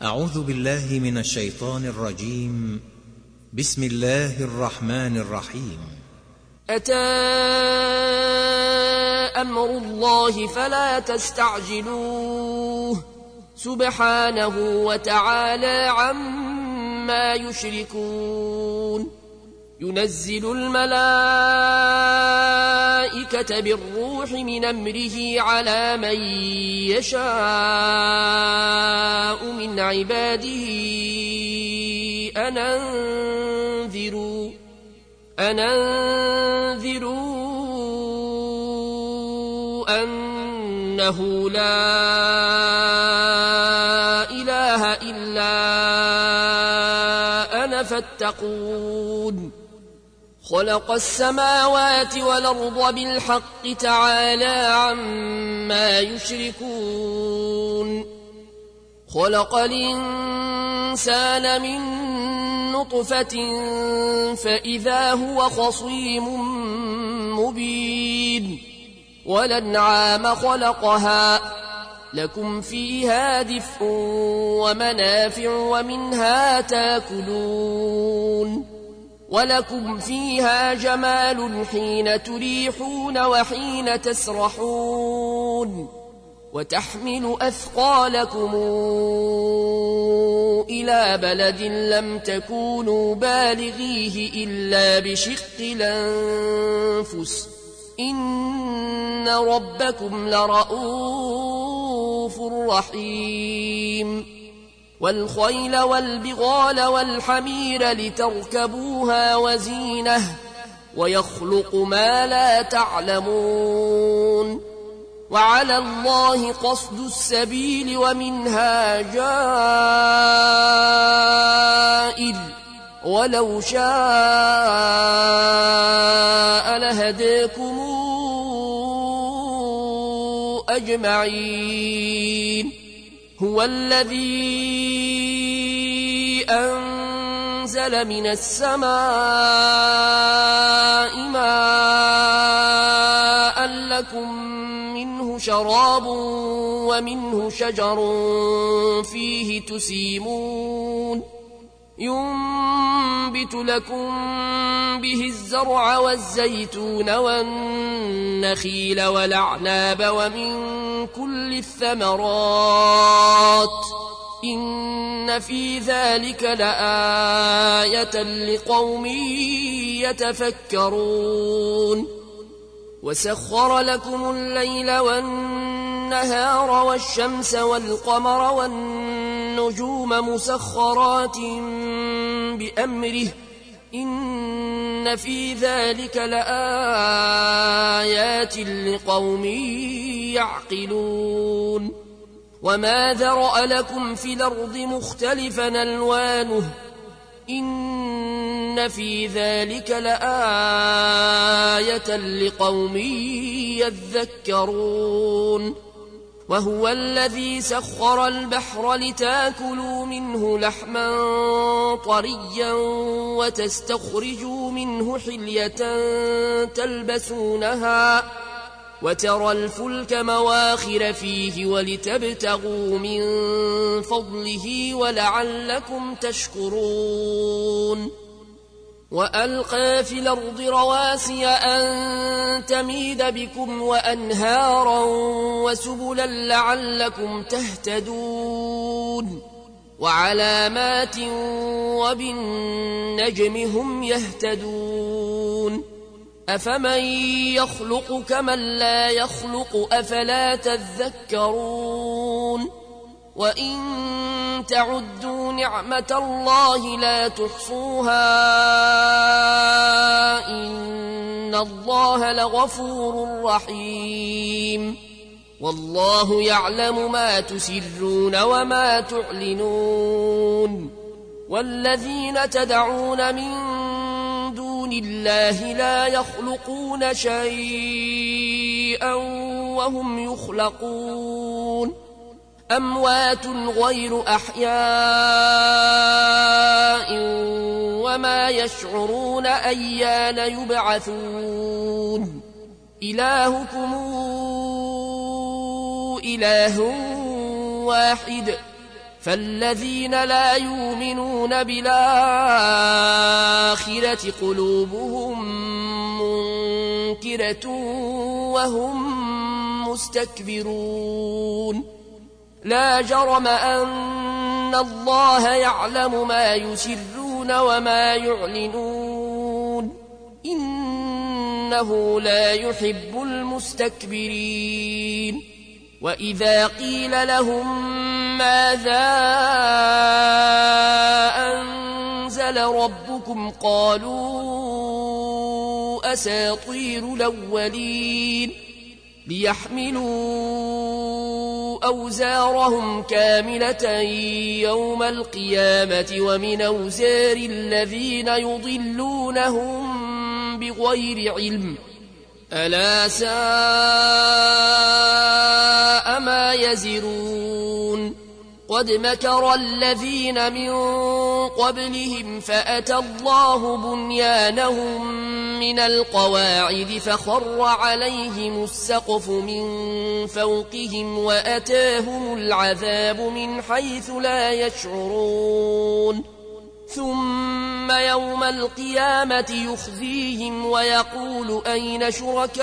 أعوذ بالله من الشيطان الرجيم. بسم الله الرحمن الرحيم. أتى أمر الله فلا تستعجلوه سبحانه وتعالى عما يشركون. ينزل الملائكة بالروح من أمره على من يشاء من عباده أن أنذروا أنه لا إله إلا أنا فاتقون. خلق السماوات والأرض بالحق تعالى عما يشركون. خلق الإنسان من نطفة فإذا هو خصيم مبين. والأنعام خلقها لكم فيها دفء ومنافع ومنها تاكلون. ولكم فيها جمال حين تريحون وحين تسرحون. وتحمل أثقالكم إلى بلد لم تكونوا بالغيه إلا بشق الأنفس إن ربكم لرؤوف رحيم. والخيل والبغال والحمير لتركبوها وزينة ويخلق ما لا تعلمون. وعلى الله قصد السبيل ومنها جائر ولو شاء لهداكم أجمعين. هو الذي أنزل من السماء ماء لكم منه شراب ومنه شجر فيه تسيمون. ينبت لكم به الزرع والزيتون والنخيل والأعناب ومن كل الثمرات إن في ذلك لآية لقوم يتفكرون. وسخر لكم الليل والنهار والشمس والقمر والنجوم مسخرات بأمره إن في ذلك لآيات لقوم يعقلون. وما ذرأ لكم في الأرض مختلفا ألوانه إن في ذلك لآية لقوم يذكرون. وهو الذي سخر البحر لتاكلوا منه لحما طريا وتستخرجوا منه حلية تلبسونها وترى الفلك مواخر فيه ولتبتغوا من فضله ولعلكم تشكرون. وألقى في الأرض رواسي أن تميد بكم وأنهارا وسبلا لعلكم تهتدون. وعلامات وبالنجم هم يهتدون. أفمن يخلق كمن لا يخلق أفلا تذكرون. وإن تعدوا نعمة الله لا تحصوها إن الله لغفور رحيم. والله يعلم ما تسرون وما تعلنون. والذين تدعون من دون الله لا يخلقون شيئا وهم يخلقون. أموات غير أحياء وما يشعرون أيان يبعثون. إلهكم إله واحد فالذين لا يؤمنون بالآخرة قلوبهم منكرة وهم مستكبرون لا جرم أن الله يعلم ما يسرون وما يعلنون إنه لا يحب المستكبرين وإذا قيل لهم ماذا أنزل ربكم قالوا أساطير الأولين ليحملوا أوزارهم كاملة يوم القيامة ومن أوزار الذين يضلونهم بغير علم ألا ساء ما يزرون قد مكر الذين من قبلهم فأتى الله بنيانهم من القواعد فخر عليهم السقف من فوقهم وأتاهم العذاب من حيث لا يشعرون ثم يوم القيامة يخزيهم ويقول أين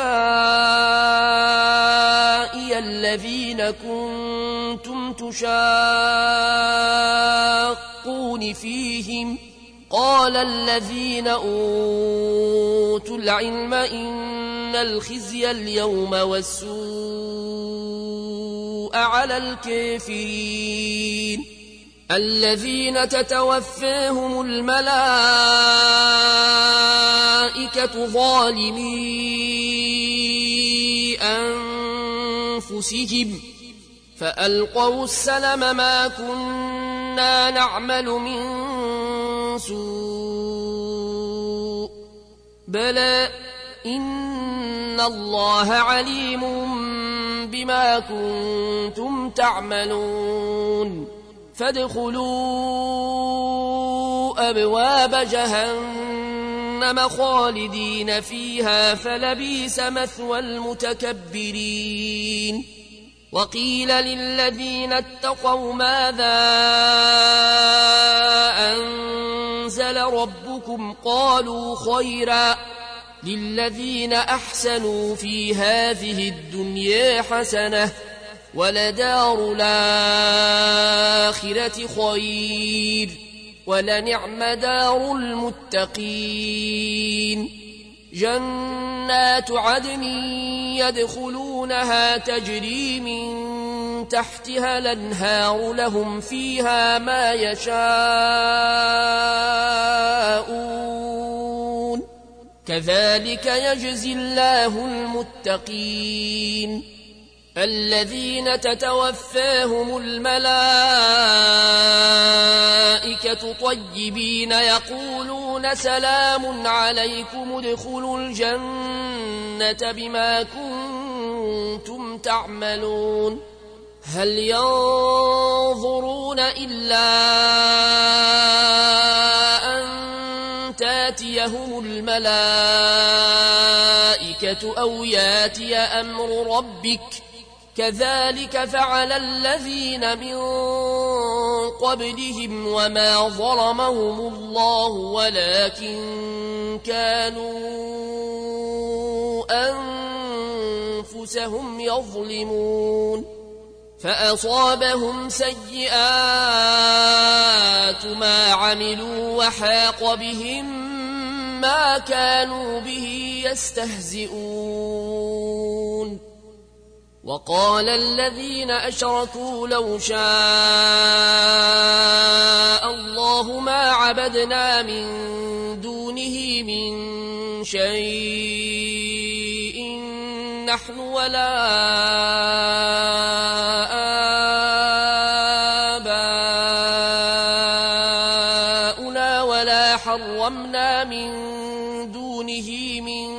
شركائي الذين كنتم تشاقون فيهم قال الذين أوتوا العلم إن الخزي اليوم والسوء على الكافرين الذين تتوفاهم الملائكة ظالمي أنفسهم فألقوا السلم ما كنا نعمل من سوء بلى إن الله عليم بما كنتم تعملون فادخلوا أبواب جهنم خالدين فيها فلبئس مثوى المتكبرين وقيل للذين اتقوا ماذا أنزل ربكم قالوا خيرا للذين أحسنوا في هذه الدنيا حسنة ولدار الآخرة خير ولنعم دار المتقين جنات عدن يدخلونها تجري من تحتها الأنهار لهم فيها ما يشاءون كذلك يجزي الله المتقين الذين تتوفاهم الملائكة طيبين يقولون سلام عليكم ادخلوا الجنة بما كنتم تعملون هل ينظرون إلا أن تاتيهم الملائكة أو ياتي أمر ربك كذلك فعل الذين من قبلهم وما ظلمهم الله ولكن كانوا أنفسهم يظلمون فأصابهم سيئات ما عملوا وحاق بهم ما كانوا به يستهزئون وقال الذين أشركوا لو شاء الله ما عبدنا من دونه من شيء نحن ولا آباؤنا ولا حرمنا من دونه من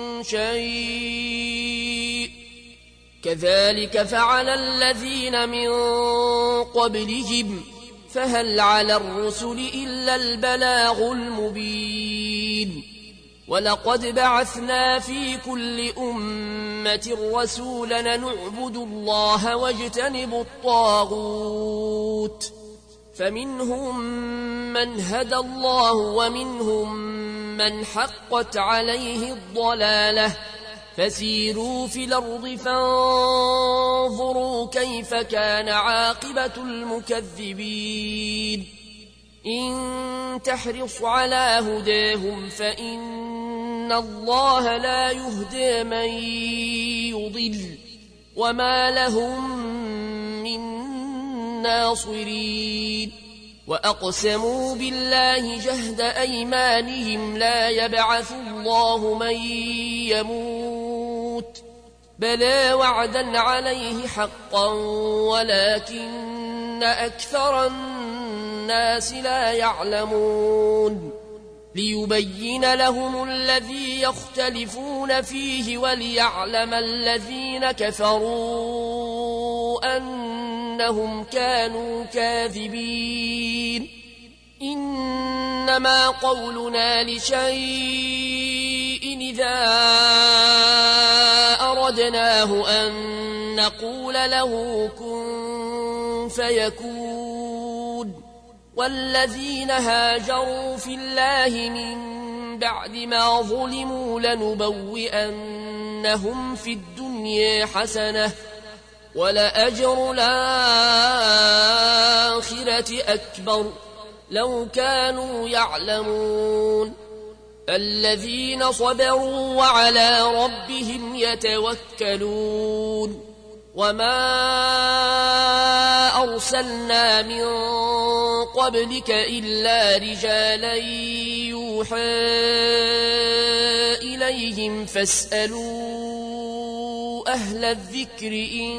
شيء كذلك فعل الذين من قبلهم فهل على الرسل إلا البلاغ المبين ولقد بعثنا في كل أمة رسولا نعبد الله واجتنب الطاغوت فمنهم من هدى الله ومنهم من حقت عليه الضلالة فسيروا في الأرض فانظروا كيف كان عاقبة المكذبين إن تحرص على هداهم فإن الله لا يهدي من يضل وما لهم من ناصرين وأقسموا بالله جهد أيمانهم لا يبعث الله من يموت بلى وعدا عليه حقا ولكن أكثر الناس لا يعلمون ليبين لهم الذي يختلفون فيه وليعلم الذين كفروا أنهم كانوا كاذبين إنما قولنا لشيء إذا أردناه أن نقول له كن فيكون والذين هاجروا في الله من بعد ما ظلموا لنبوئنهم في الدنيا حسنة ولأجر الآخرة أكبر لو كانوا يعلمون الذين صبروا وعلى ربهم يتوكلون وما أرسلنا من قبلك إلا رجالا يوحى إليهم فاسألوا أهل الذكر إن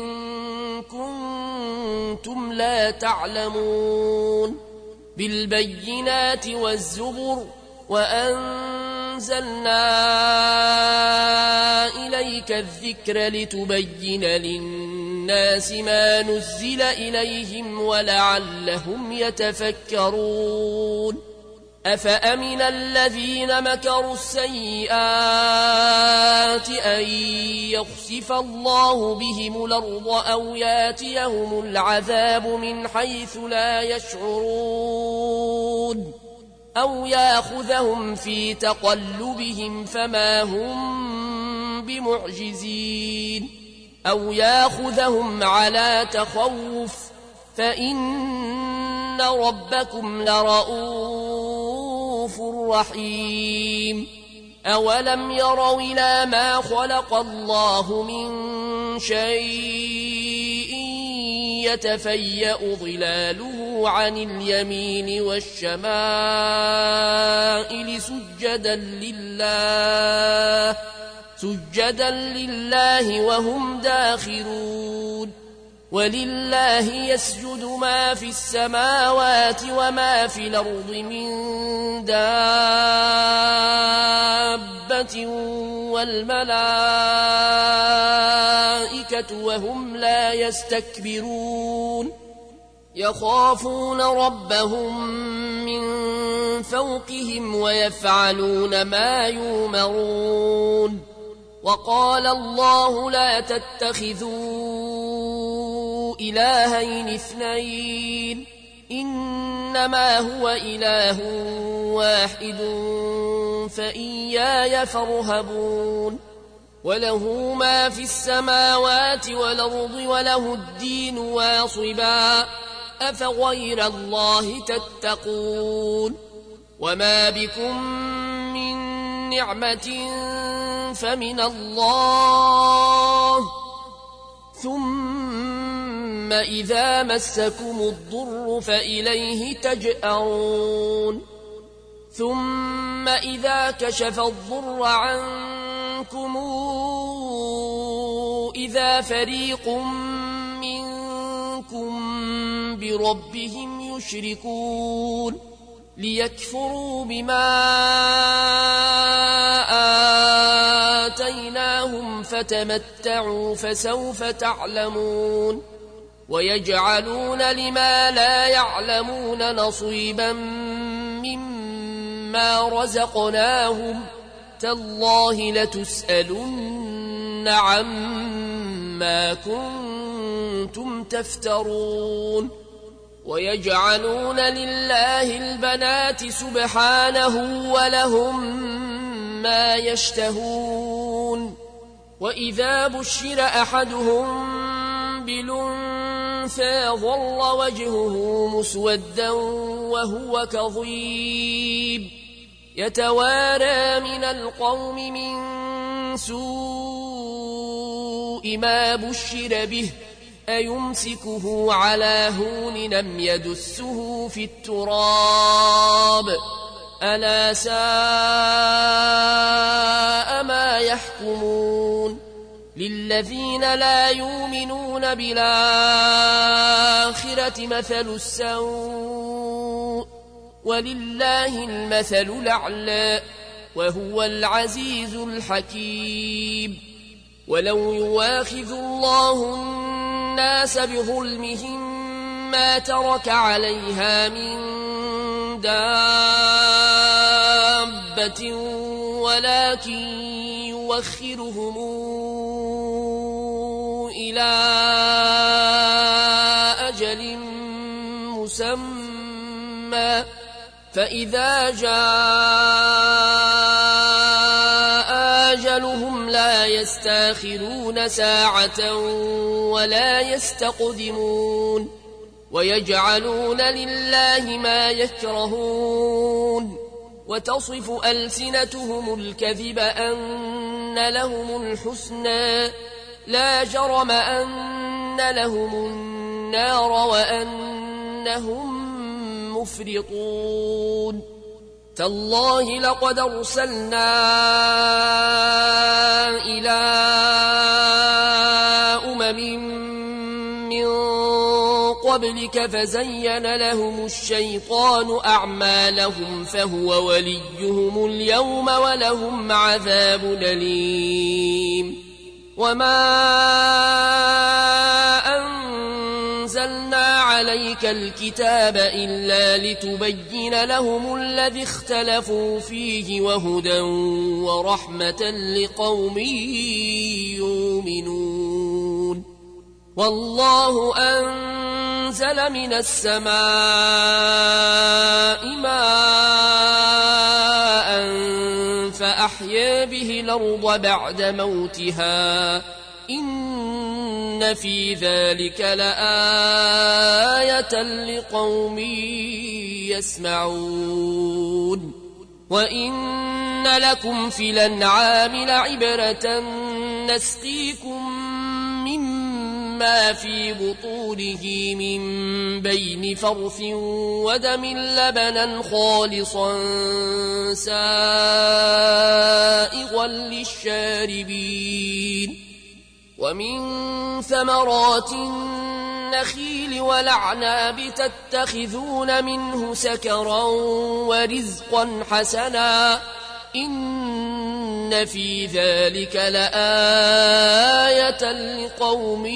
كنتم لا تعلمون بالبينات والزبر وأنزلنا إليك الذكر لتبين للناس ما نزل إليهم ولعلهم يتفكرون أفأمن الذين مكروا السيئات أن يخسف الله بهم الأرض أو ياتيهم العذاب من حيث لا يشعرون أو ياخذهم في تقلبهم فما هم بمعجزين أو ياخذهم على تخوف فإن ربكم لرؤوف رحيم أولم يروا إلى ما خلق الله من شيء يتفيأ ظلاله عن اليمين والشمائل سجدا لله وهم داخرون ولله يسجد ما في السماوات وما في الأرض من دابة والملائكة وهم لا يستكبرون يخافون ربهم من فوقهم ويفعلون ما يؤمرون وقال الله لا تتخذوا إلهين اثنين إنما هو إله واحد فإياي فارهبون وله ما في السماوات والأرض وله الدين واصبا أفغير الله تتقون وما بكم من نعمة فمن الله ثم إذا مسكم الضر فإليه تجأرون ثم إذا كشف الضر عنكم إذا فريق منكم بربهم يشركون ليكفروا بما آتيناهم فتمتعوا فسوف تعلمون ويجعلون لما لا يعلمون نصيبا مما رزقناهم تالله لتسألن عما كنتم تفترون ويجعلون لله البنات سبحانه ولهم ما يشتهون وإذا بشر أحدهم بالأنثى ظل وجهه مسودا وهو كظيم يتوارى من القوم من سوء ما بشر به أيمسكه على هون أم يدسه في التراب ألا ساء ما يحكمون للذين لا يؤمنون بالآخرة مثل السوء ولله المثل الأعلى وهو العزيز الحكيم ولو يواخذ الله الناس بظلمهم ما ترك عليها من دابة ولكن يوخرهم إلى أجل مسمى فإذا جاء أجلهم لا يستاخرون ساعة ولا يستقدمون ويجعلون لله ما يكرهون وتصف ألسنتهم الكذب أن لهم الحسنى لا جرم أن لهم النار وأنهم مفرطون تالله لقد أرسلنا إلى من قبلك فزين لهم الشيطان أعمالهم فهو وليهم اليوم ولهم عذاب أليم وما أنزلنا عليك الكتاب إلا لتبين لهم الذي اختلفوا فيه وهدى ورحمة لقوم يؤمنون والله أنزل من السماء ماء فأحيا به الأرض بعد موتها إن في ذلك لآية لقوم يسمعون وإن لكم في الأنعام لعبرة نسقيكم مما في بطونه من بين فرث ودم لبنا خالصا سائغا للشاربين ومن ثمرات النخيل والأعناب تتخذون منه سكرا ورزقا حسنا إن في ذلك لآية لقوم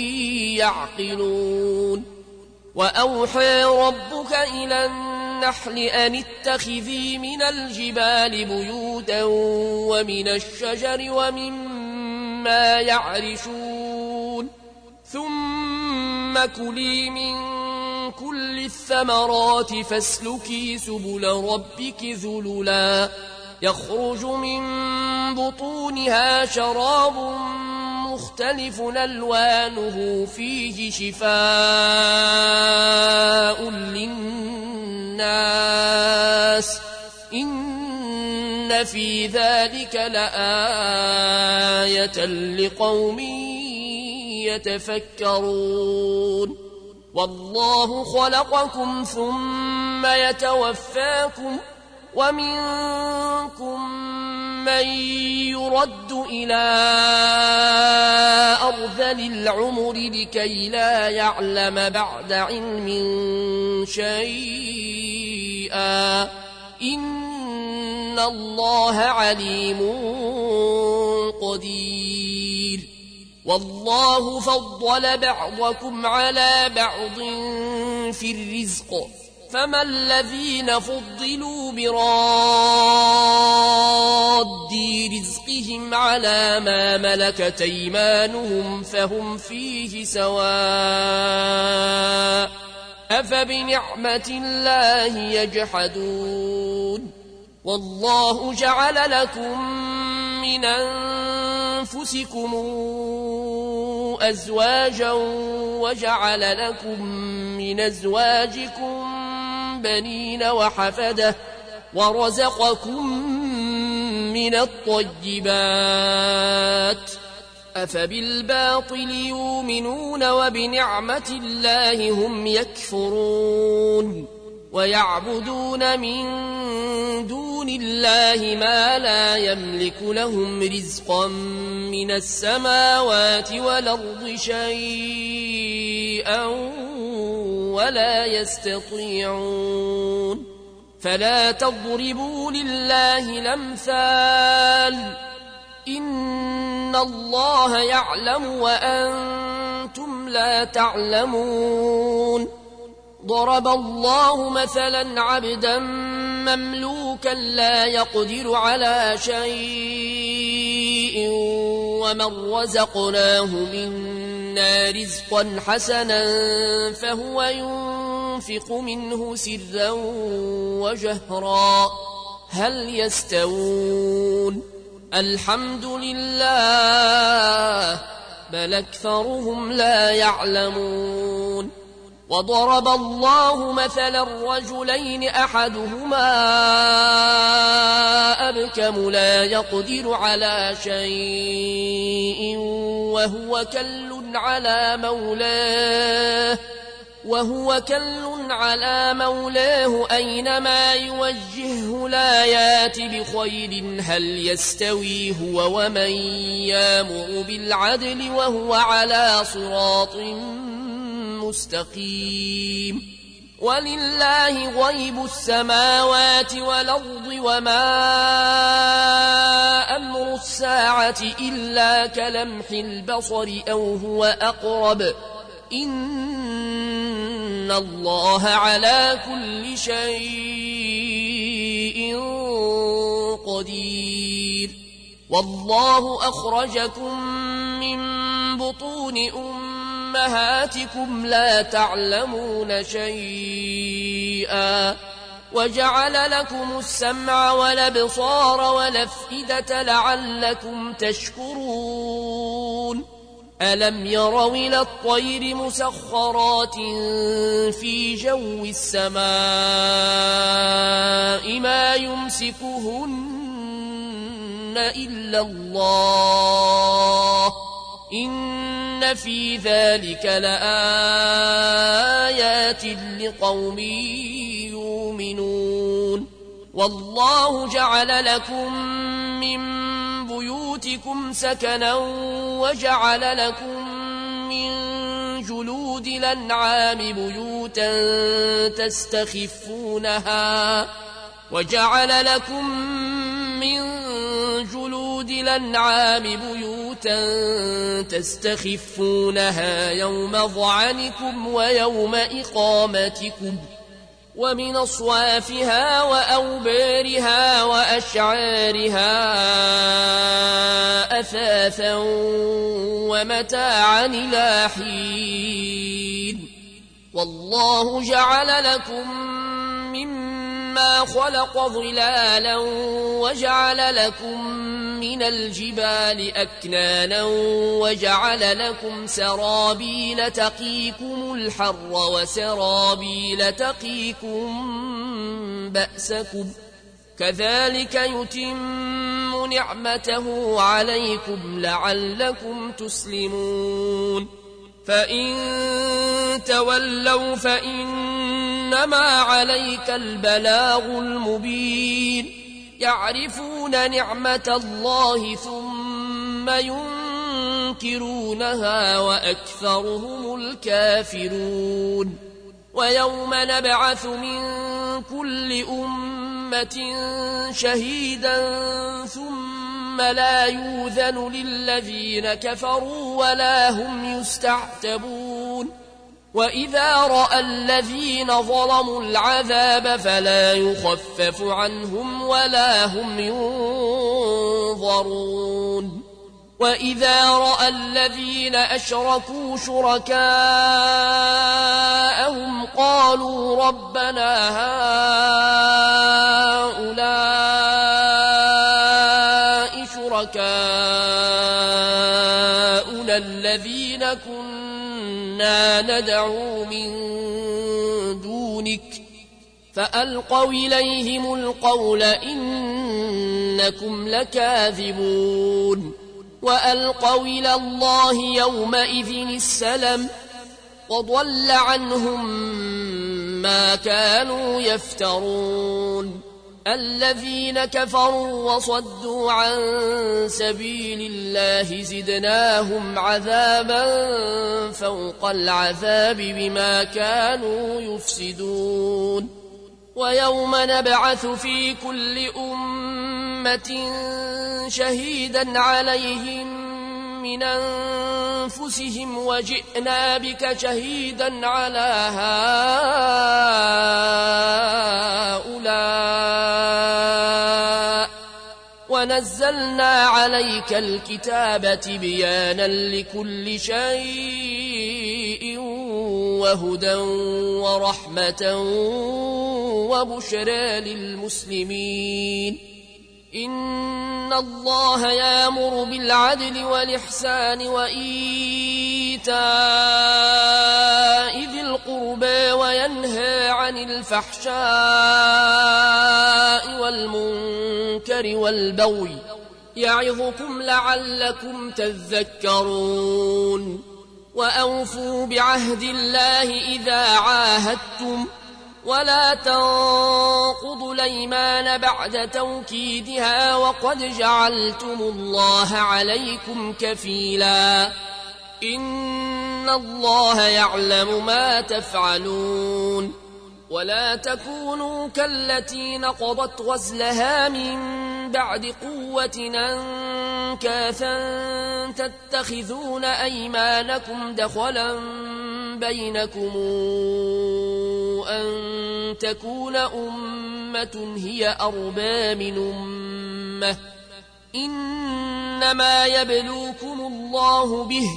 يعقلون وأوحى ربك إلى النحل أن اتخذي من الجبال بيوتا ومن الشجر ومما يعرشون ثم كلي من كل الثمرات فاسلكي سبل ربك ذللا يخرج من بطونها شراب مختلف ألوانه فيه شفاء للناس إن في ذلك لآية لقوم يتفكرون والله خلقكم ثم يتوفاكم ومنكم من يرد إلى أرذل العمر لكي لا يعلم بعد علم شيئا إن الله عليم قدير والله فضل بعضكم على بعض في الرزق فما الذين فضلوا براد رزقهم على ما ملكت أيمانهم فهم فيه سواء أفبنعمة الله يجحدون والله جعل لكم من أنفسكم أزواجا وجعل لكم من أزواجكم بنين وحفدة ورزقكم من الطيبات أفبالباطل يؤمنون وبنعمة الله هم يكفرون ويعبدون من دون الله ما لا يملك لهم رزقا من السماوات والأرض شيئا ولا يستطيعون فلا تضربوا لله الأمثال إن الله يعلم وأنتم لا تعلمون ضرب الله مثلا عبدا مملوكا لا يقدر على شيء ومن رزقناه منا رزقا حسنا فهو ينفق منه سرا وجهرا هل يستوون الحمد لله بل أكثرهم لا يعلمون وضرب الله مثلا رجلين أحدهما أبكم لا يقدر على شيء وهو كل على مولاه أينما يوجهه لا يات بخير هل يستوي هو ومن يامر بالعدل وهو على صراط مستقيم ولله غيب السماوات والأرض وما أمر الساعة إلا كلمح البصر أو هو أقرب إن الله على كل شيء قدير والله أخرجكم من بطون أمهاتكم لا تعلمون شيئا وجعل لكم السمع والأبصار والأفئدة لعلكم تشكرون ألم يروا إلى الطير مسخرات في جو السماء ما يمسكهن إلا الله إن في ذلك لآيات لقوم يؤمنون والله جعل لكم من بيوتكم سكنا وجعل لكم من جلود الأنعام بيوتا تستخفونها يوم ظعنكم ويوم إقامتكم ومن أصوافها وأوبارها وأشعارها أثاثا ومتاعا إلى حين والله جعل لكم مما خلق ظلالا وجعل لكم من الجبال أكنانا وجعل لكم سرابيل تقيكم الحر وسرابيل تقيكم بأسكم كذلك يتم نعمته عليكم لعلكم تسلمون فإن تولوا فإنما عليك البلاغ المبين يعرفون نعمة الله ثم ينكرونها وأكثرهم الكافرون ويوم نبعث من كل أمة شهيدا ثم لا يؤذن للذين كفروا ولا هم يستعتبون وإذا رأى الذين ظلموا العذاب فلا يخفف عنهم ولا هم ينظرون وإذا رأى الذين أشركوا شركاءهم قالوا ربنا هؤلاء شركاؤنا الذين كنا ندعو من دونك فألقوا إليهم القول إنكم لكاذبون وألقوا إلى الله يومئذ السلم وضل عنهم ما كانوا يفترون الذين كفروا وصدوا عن سبيل الله زدناهم عذابا فوق العذاب بما كانوا يفسدون ويوم نبعث في كل أمة شهيدا عليهم من أنفسهم وجئنا بك شهيدا على هؤلاء ونزلنا عليك الكتاب تبيانا لكل شيء وهدى ورحمة وبشرى للمسلمين إن الله يأمر بالعدل والإحسان وإيتاء ذي القربى وينهى عن الفحشاء والمنكر والبغي يعظكم لعلكم تذكرون وأوفوا بعهد الله إذا عاهدتم ولا تنقضوا الأيمان بعد توكيدها وقد جعلتم الله عليكم كفيلا إن الله يعلم ما تفعلون ولا تكونوا كالتي نقضت غزلها من بعد قوة أنكاثا تتخذون أيمانكم دخلا بينكم أن تكون أمة هي أربى من أمة إنما يبلوكم الله به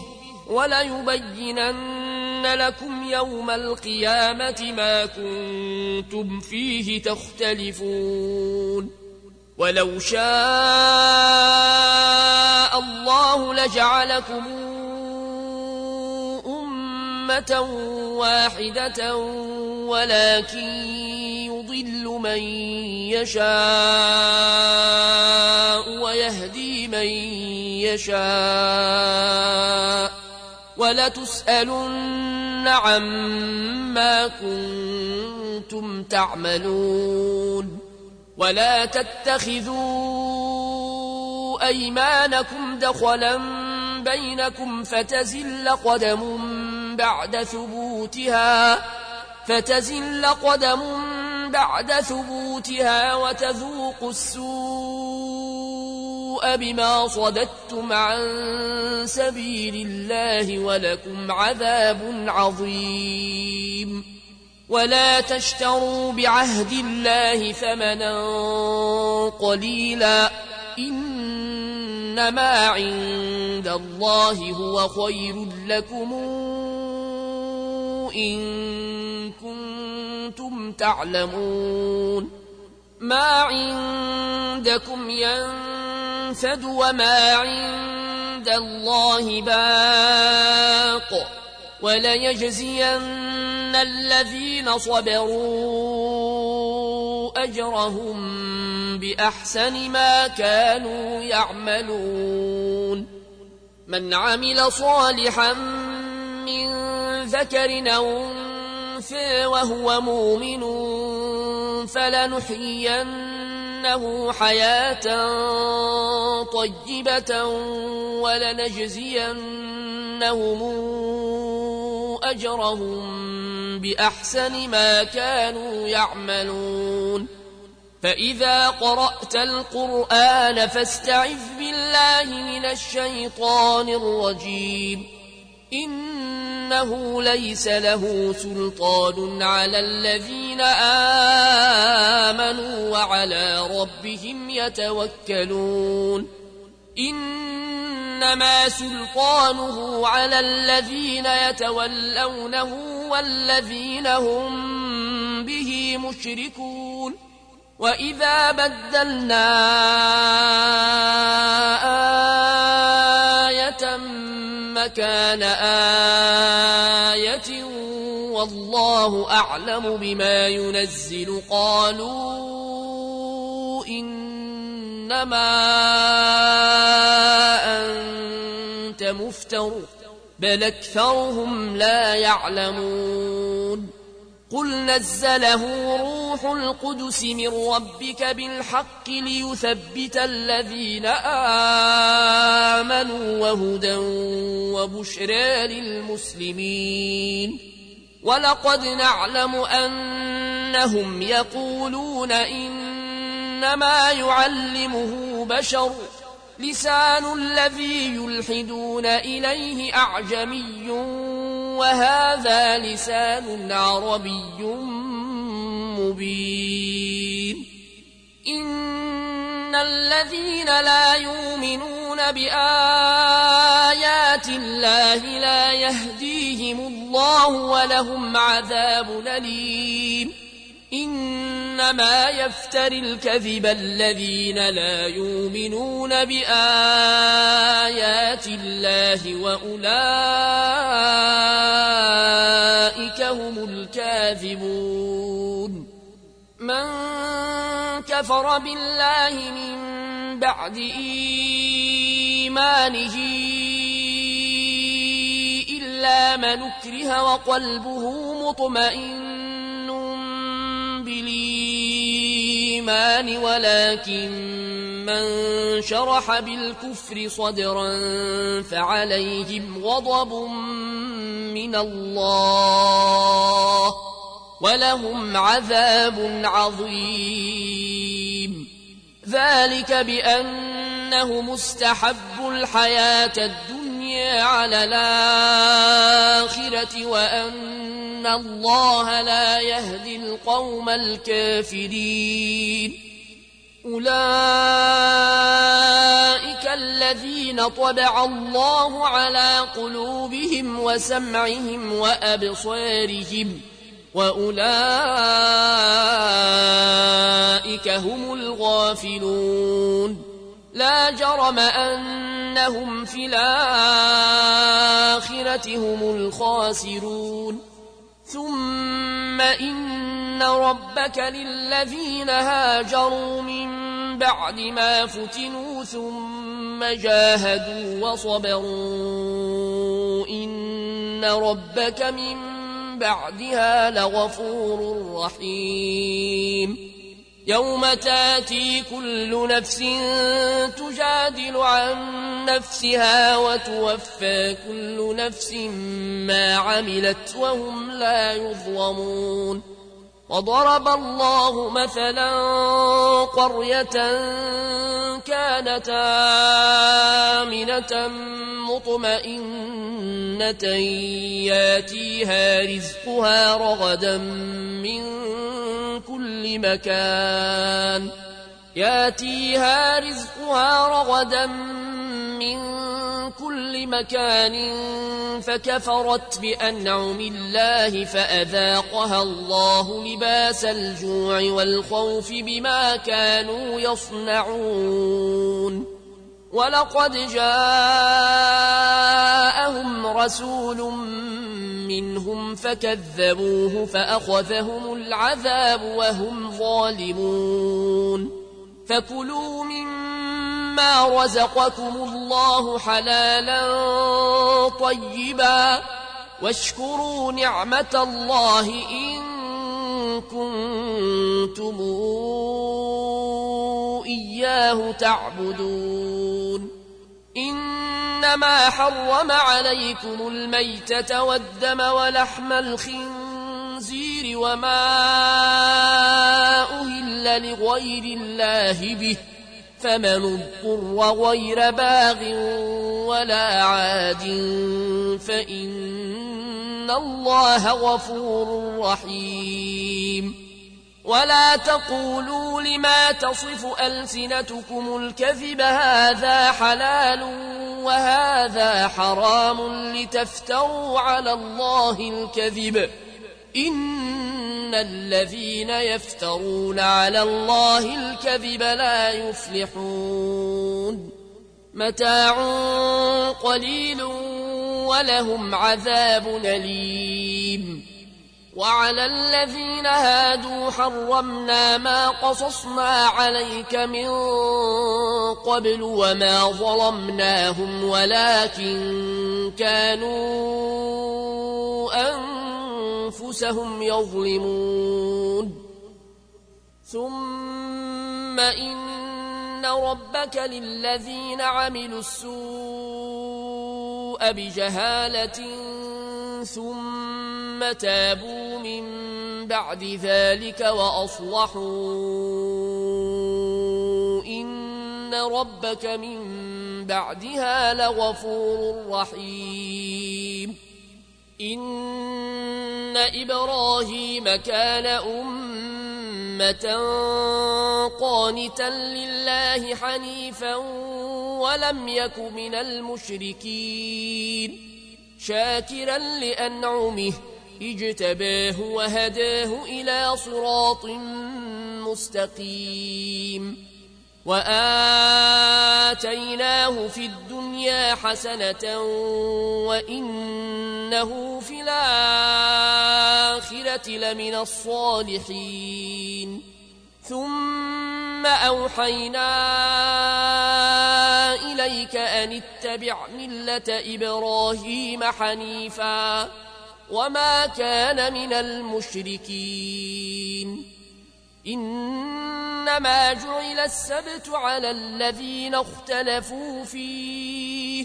وليبينن لكم يوم القيامة ما كنتم فيه تختلفون ولو شاء الله لجعلكم أمة واحدة ولكن يضل من يشاء ويهدي من يشاء ولتسألن عما كنتم تعملون ولا تتخذوا أيمانكم دخلا بينكم فتزل قدم بعد ثبوتها وتذوقوا السوء بما صددتم عن سبيل الله ولكم عذاب عظيم ولا تشتروا بعهد الله ثمنا قليلا إنما عند الله هو خير لكم إن كنتم تعلمون ما عندكم ينفد وما عند الله باق وليجزين الذين صبروا أجرهم بأحسن ما كانوا يعملون من عمل صالحا من ذكر أو أنثى وهو مؤمن فلنحيينه حياة طيبة ولنجزينهم أجرهم بأحسن ما كانوا يعملون فإذا قرأت القرآن فاستعذ بالله من الشيطان الرجيم إنه ليس له سلطان على الذين آمنوا وعلى ربهم يتوكلون إنما سلطانه على الذين يتولونه والذين هم به مشركون وإذا بدلنا آية مكان آية والله أعلم بما ينزل قالوا إنما أنت مفتر بل أكثرهم لا يعلمون قل نزله روح القدس من ربك بالحق ليثبت الذين آمنوا وهدى وبشرى للمسلمين ولقد نعلم أنهم يقولون إنما يعلمه بشر لسان الذي يلحدون إليه أعجمي وهذا لسان عربي مبين إن الذين لا يؤمنون بآيات الله لا يهديهم الله ولهم عذاب أليم إنما يفتري الكذب الذين لا يؤمنون بآيات الله وأولئك هم الكاذبون من كفر بالله من بعد إيمانه إلا من أكره وقلبه مطمئن بالإيمان ولكن من شرح بالكفر صدرا فعليهم غضب من الله ولهم عذاب عظيم ذلك بأنهم استحبوا الحياة الدنيا على الآخرة وأن الله لا يهدي القوم الكافرين أولئك الذين طبع الله على قلوبهم وسمعهم وأبصارهم وأولئك هم الغافلون لا جرم أنهم في الآخرة هم الخاسرون ثم إن ربك للذين هاجروا من بعد ما فتنوا ثم جاهدوا وصبروا إن ربك من بعدها لغفور رحيم يوم تاتي كل نفس تجادل عن نفسها وتوفى كل نفس ما عملت وهم لا يظلمون وضرب الله مثلا قرية كانت آمنة مطمئنة ياتيها رزقها رغدا من كل مكان فكفرت بأنعم الله فأذاقها الله لباس الجوع والخوف بما كانوا يصنعون ولقد جاءهم رسول منهم فكذبوه فأخذهم العذاب وهم ظالمون فكلوا مما رزقكم الله حلالا طيبا واشكروا نعمة الله إن كنتم إياه تعبدون إنما حرم عليكم الميتة والدم ولحم الخنزير وما أهل لغير الله به فمن اضطر غير باغ ولا عاد فإن الله غفور رحيم ولا تقولوا لما تصف ألسنتكم الكذب هذا حلال وهذا حرام لتفتروا على الله الكذب إن الذين يفترون على الله الكذب لا يفلحون متاع قليل ولهم عذاب أليم وعلى الذين هادوا حرمنا ما قصصنا عليك من قبل وما ظلمناهم ولكن كانوا أنفسهم يظلمون ثم إن ربك للذين عملوا السوء بجهالة ثم تابوا من بعد ذلك وأصلحوا إن ربك من بعدها لغفور رحيم إن إبراهيم كان أمة قانتا لله حنيفا ولم يك من المشركين شاكرا لأنعمه اجتباه وهداه إلى صراط مستقيم وآتيناه في الدنيا حسنة وإنه في الآخرة لمن الصالحين ثم أوحينا إليك أن اتبع ملة إبراهيم حنيفا وما كان من المشركين إنما جعل السبت على الذين اختلفوا فيه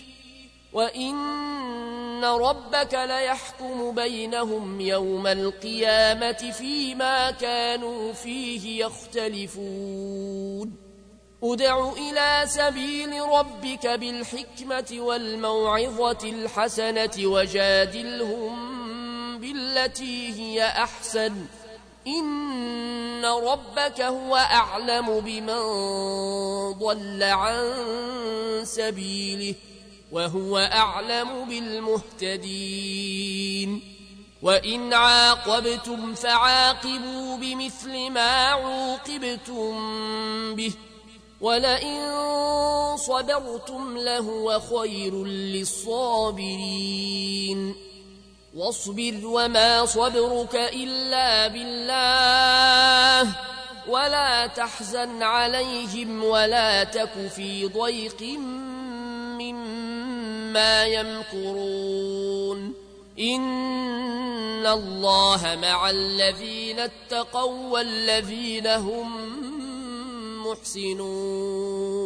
وإن ربك ليحكم بينهم يوم القيامة فيما كانوا فيه يختلفون ادع إلى سبيل ربك بالحكمة والموعظة الحسنة وجادلهم بالتي هي أحسن إن ربك هو أعلم بمن ضل عن سبيله وهو أعلم بالمهتدين وإن عاقبتم فعاقبوا بمثل ما عوقبتم به ولئن صبرتم لهو خير للصابرين واصبر وما صبرك إلا بالله ولا تحزن عليهم ولا تك في ضيق مما يمكرون إن الله مع الذين اتقوا والذين هم محسنون